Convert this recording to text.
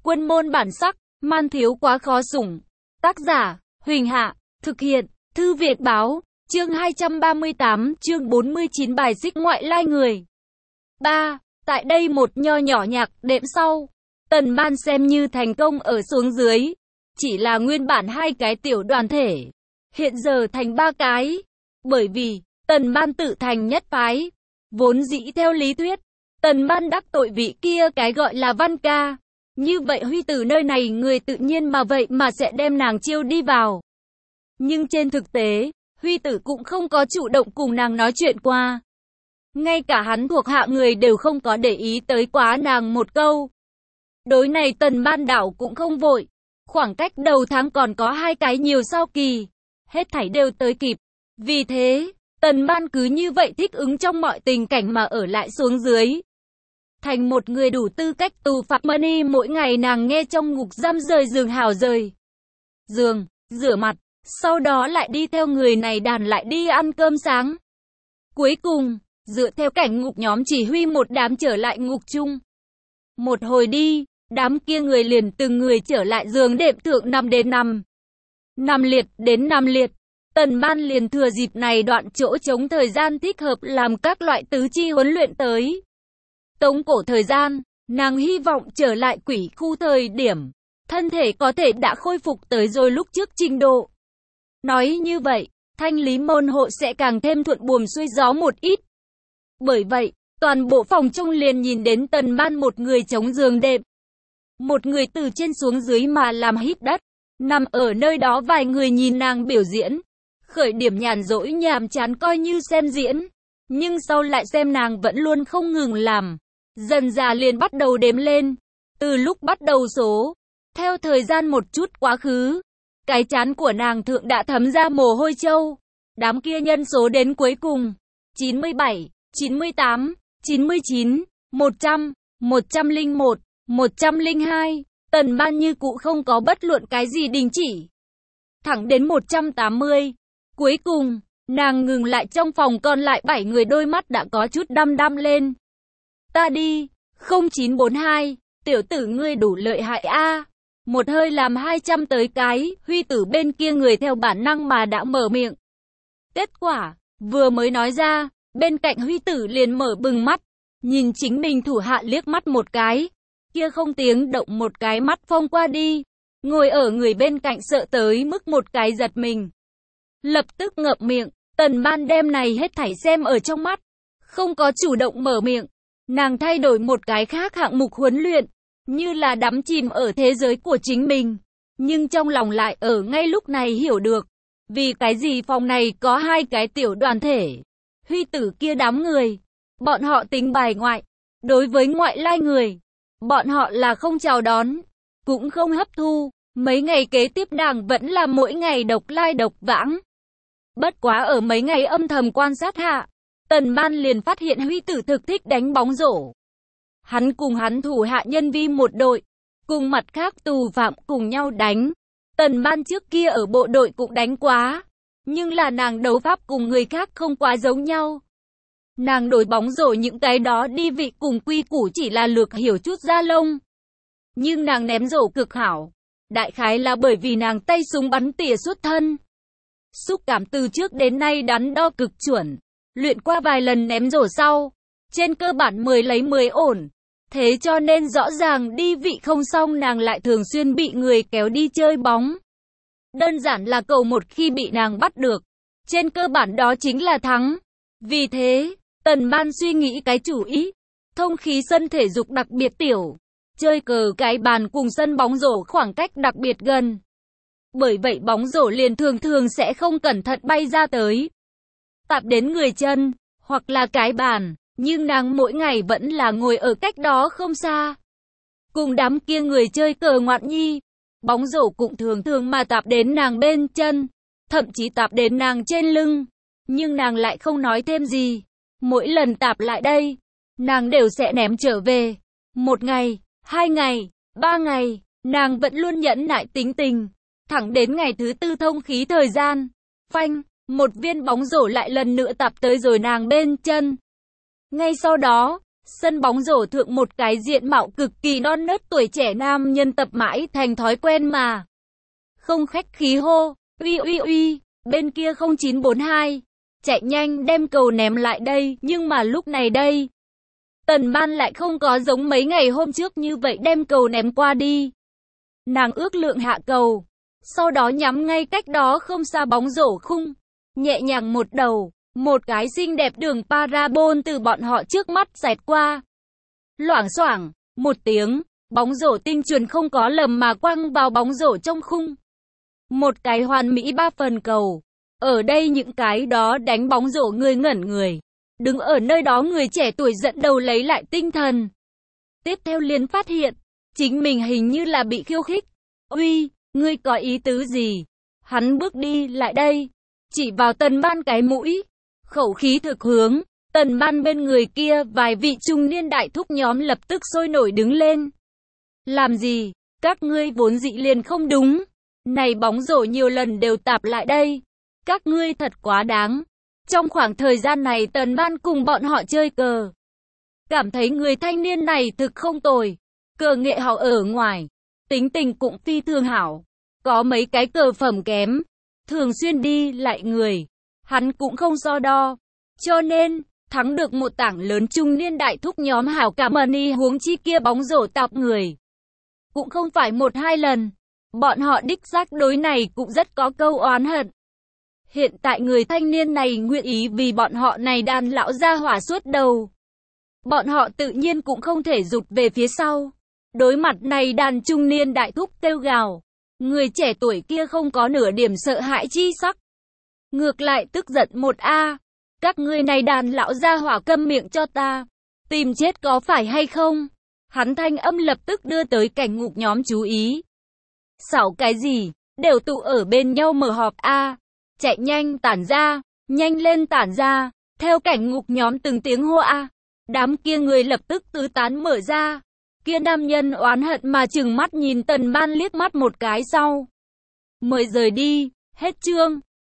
Quân môn bản sắc, man thiếu quá khó sủng. Tác giả, Huỳnh Hạ, thực hiện, Thư Viện Báo, chương 238, chương 49 bài xích ngoại lai người. 3. Tại đây một nho nhỏ nhạc đệm sau, Tần Ban xem như thành công ở xuống dưới. Chỉ là nguyên bản hai cái tiểu đoàn thể, hiện giờ thành ba cái. Bởi vì, Tần Ban tự thành nhất phái. Vốn dĩ theo lý thuyết, Tần Ban đắc tội vị kia cái gọi là Văn Ca. Như vậy Huy Tử nơi này người tự nhiên mà vậy mà sẽ đem nàng chiêu đi vào. Nhưng trên thực tế, Huy Tử cũng không có chủ động cùng nàng nói chuyện qua. Ngay cả hắn thuộc hạ người đều không có để ý tới quá nàng một câu. Đối này Tần Ban đảo cũng không vội. Khoảng cách đầu tháng còn có 2 cái nhiều sau kỳ. Hết thảy đều tới kịp. Vì thế, Tần Ban cứ như vậy thích ứng trong mọi tình cảnh mà ở lại xuống dưới. Thành một người đủ tư cách tù phạm money, mỗi ngày nàng nghe trong ngục giam rời giường hào rời giường, rửa mặt, sau đó lại đi theo người này đàn lại đi ăn cơm sáng. Cuối cùng, dựa theo cảnh ngục nhóm chỉ huy một đám trở lại ngục chung. Một hồi đi, đám kia người liền từng người trở lại giường đệm thượng nằm đến nằm. Nằm liệt đến nằm liệt. Tần Ban liền thừa dịp này đoạn chỗ trống thời gian thích hợp làm các loại tứ chi huấn luyện tới. Tống cổ thời gian, nàng hy vọng trở lại quỷ khu thời điểm, thân thể có thể đã khôi phục tới rồi lúc trước trình độ. Nói như vậy, thanh lý môn hộ sẽ càng thêm thuận buồm xuôi gió một ít. Bởi vậy, toàn bộ phòng trong liền nhìn đến Tần Ban một người chống giường đệm. Một người từ trên xuống dưới mà làm hít đất, nằm ở nơi đó vài người nhìn nàng biểu diễn. Khởi điểm nhàn rỗi nhàm chán coi như xem diễn, nhưng sau lại xem nàng vẫn luôn không ngừng làm. Dần dà liền bắt đầu đếm lên. Từ lúc bắt đầu số, theo thời gian một chút quá khứ, cái trán của nàng thượng đã thấm ra mồ hôi trâu. Đám kia nhân số đến cuối cùng 97, 98, 99, 100, 101, 102. Tần Ban như cũ không có bất luận cái gì đình chỉ. Thẳng đến 180. Cuối cùng, nàng ngừng lại, trong phòng còn lại 7 người đôi mắt đã có chút đăm đăm lên. Ta đi, 0942, tiểu tử ngươi đủ lợi hại a. Một hơi làm 200 tới cái, Huy Tử bên kia người theo bản năng mà đã mở miệng. Kết quả, vừa mới nói ra, bên cạnh Huy Tử liền mở bừng mắt, nhìn chính mình thủ hạ liếc mắt một cái, kia không tiếng động một cái mắt phong qua đi, ngồi ở người bên cạnh sợ tới mức một cái giật mình. Lập tức ngậm miệng, Tần Ban đem này hết thảy xem ở trong mắt, không có chủ động mở miệng. Nàng thay đổi một cái khác hạng mục huấn luyện, như là đắm chìm ở thế giới của chính mình. Nhưng trong lòng lại ở ngay lúc này hiểu được, vì cái gì phòng này có 2 cái tiểu đoàn thể. Huy Tử kia đám người, bọn họ tính bài ngoại. Đối với ngoại lai người, bọn họ là không chào đón, cũng không hấp thu. Mấy ngày kế tiếp nàng vẫn là mỗi ngày độc lai độc vãng. Bất quá ở mấy ngày âm thầm quan sát hạ, Tần Ban liền phát hiện Huy Tử thực thích đánh bóng rổ. Hắn cùng hắn thủ hạ nhân vi một đội, cùng mặt khác tù phạm cùng nhau đánh. Tần Ban trước kia ở bộ đội cũng đánh quá, nhưng là nàng đấu pháp cùng người khác không quá giống nhau. Nàng đổi bóng rổ những cái đó đi vị cùng quy củ chỉ là lược hiểu chút da lông. Nhưng nàng ném rổ cực hảo, đại khái là bởi vì nàng tay súng bắn tỉa xuất thân. Xúc cảm từ trước đến nay đắn đo cực chuẩn. Luyện qua vài lần ném rổ sau, trên cơ bản 10 lấy 10 ổn. Thế cho nên rõ ràng đi vị không xong nàng lại thường xuyên bị người kéo đi chơi bóng. Đơn giản là cầu một khi bị nàng bắt được, trên cơ bản đó chính là thắng. Vì thế, Tần Ban suy nghĩ cái chủ ý, thông khí sân thể dục đặc biệt tiểu, chơi cờ cái bàn cùng sân bóng rổ khoảng cách đặc biệt gần. Bởi vậy bóng rổ liền thường thường sẽ không cẩn thận bay ra tới, tạp đến người chân, hoặc là cái bàn, nhưng nàng mỗi ngày vẫn là ngồi ở cách đó không xa. Cùng đám kia người chơi cờ ngoạn nhi, bóng rổ cũng thường thường mà tạp đến nàng bên chân, thậm chí tạp đến nàng trên lưng, nhưng nàng lại không nói thêm gì. Mỗi lần tạp lại đây, nàng đều sẽ ném trở về. 1 ngày, 2 ngày, 3 ngày, nàng vẫn luôn nhẫn nại tính tình, thẳng đến ngày thứ 4 thông khí thời gian, phanh, một viên bóng rổ lại lần nữa tạp tới rồi nàng bên chân. Ngay sau đó, Sân bóng rổ thượng một cái diện mạo cực kỳ non nớt tuổi trẻ nam nhân tập mãi thành thói quen mà. Không khách khí hô, uy uy uy, bên kia 0942, chạy nhanh đem cầu ném lại đây, nhưng mà lúc này đây. Tần Ban lại không có giống mấy ngày hôm trước như vậy đem cầu ném qua đi. Nàng ước lượng hạ cầu, sau đó nhắm ngay cách đó không xa bóng rổ khung, nhẹ nhàng một đầu, một cái xinh đẹp đường parabol từ bọn họ trước mắt xẹt qua. Loảng xoảng, một tiếng, bóng rổ tinh chuẩn không có lầm mà quăng vào bóng rổ trong khung. Một cái hoàn mỹ 3 phần cầu. Ở đây những cái đó đánh bóng rổ người ngẩn người. Đứng ở nơi đó người trẻ tuổi giận đầu lấy lại tinh thần. Tiếp theo liền phát hiện, chính mình hình như là bị khiêu khích. Uy, ngươi có ý tứ gì? Hắn bước đi lại đây, chỉ vào Tần Ban cái mũi. Khẩu khí thực hướng, Tần Ban bên người kia vài vị trung niên đại thúc nhóm lập tức sôi nổi đứng lên. Làm gì? Các ngươi vốn dĩ liền không đúng. Này bóng rổ nhiều lần đều tạp lại đây. Các ngươi thật quá đáng. Trong khoảng thời gian này Tần Ban cùng bọn họ chơi cờ. Cảm thấy người thanh niên này thực không tồi. Cờ nghệ hảo ở ngoài. Tính tình cũng phi thường hảo. Có mấy cái cờ phẩm kém. Thường xuyên đi lại người. Hắn cũng không so đo. Cho nên, thắng được một tảng lớn trung niên đại thúc nhóm hảo cảm ơn huống chi kia bóng rổ tạp người. Cũng không phải 1-2 lần. Bọn họ đích xác đối này cũng rất có câu oán hận. Hiện tại người thanh niên này nguyện ý vì bọn họ này đàn lão gia hỏa suốt đầu. Bọn họ tự nhiên cũng không thể rụt về phía sau. Đối mặt này đàn trung niên đại thúc kêu gào. Người trẻ tuổi kia không có nửa điểm sợ hãi chi sắc. Ngược lại tức giận một a. Các ngươi này đàn lão gia hỏa câm miệng cho ta. Tìm chết có phải hay không? Hắn thanh âm lập tức đưa tới cảnh ngục nhóm chú ý. Xảo cái gì? Đều tụ ở bên nhau mở họp a. Chạy nhanh tản ra, nhanh lên tản ra. Theo cảnh ngục nhóm từng tiếng hô a. Đám kia người lập tức tứ tán mở ra. Kia nam nhân oán hận mà trừng mắt nhìn Tần Ban liếc mắt một cái sau. Mời rời đi, hết chương.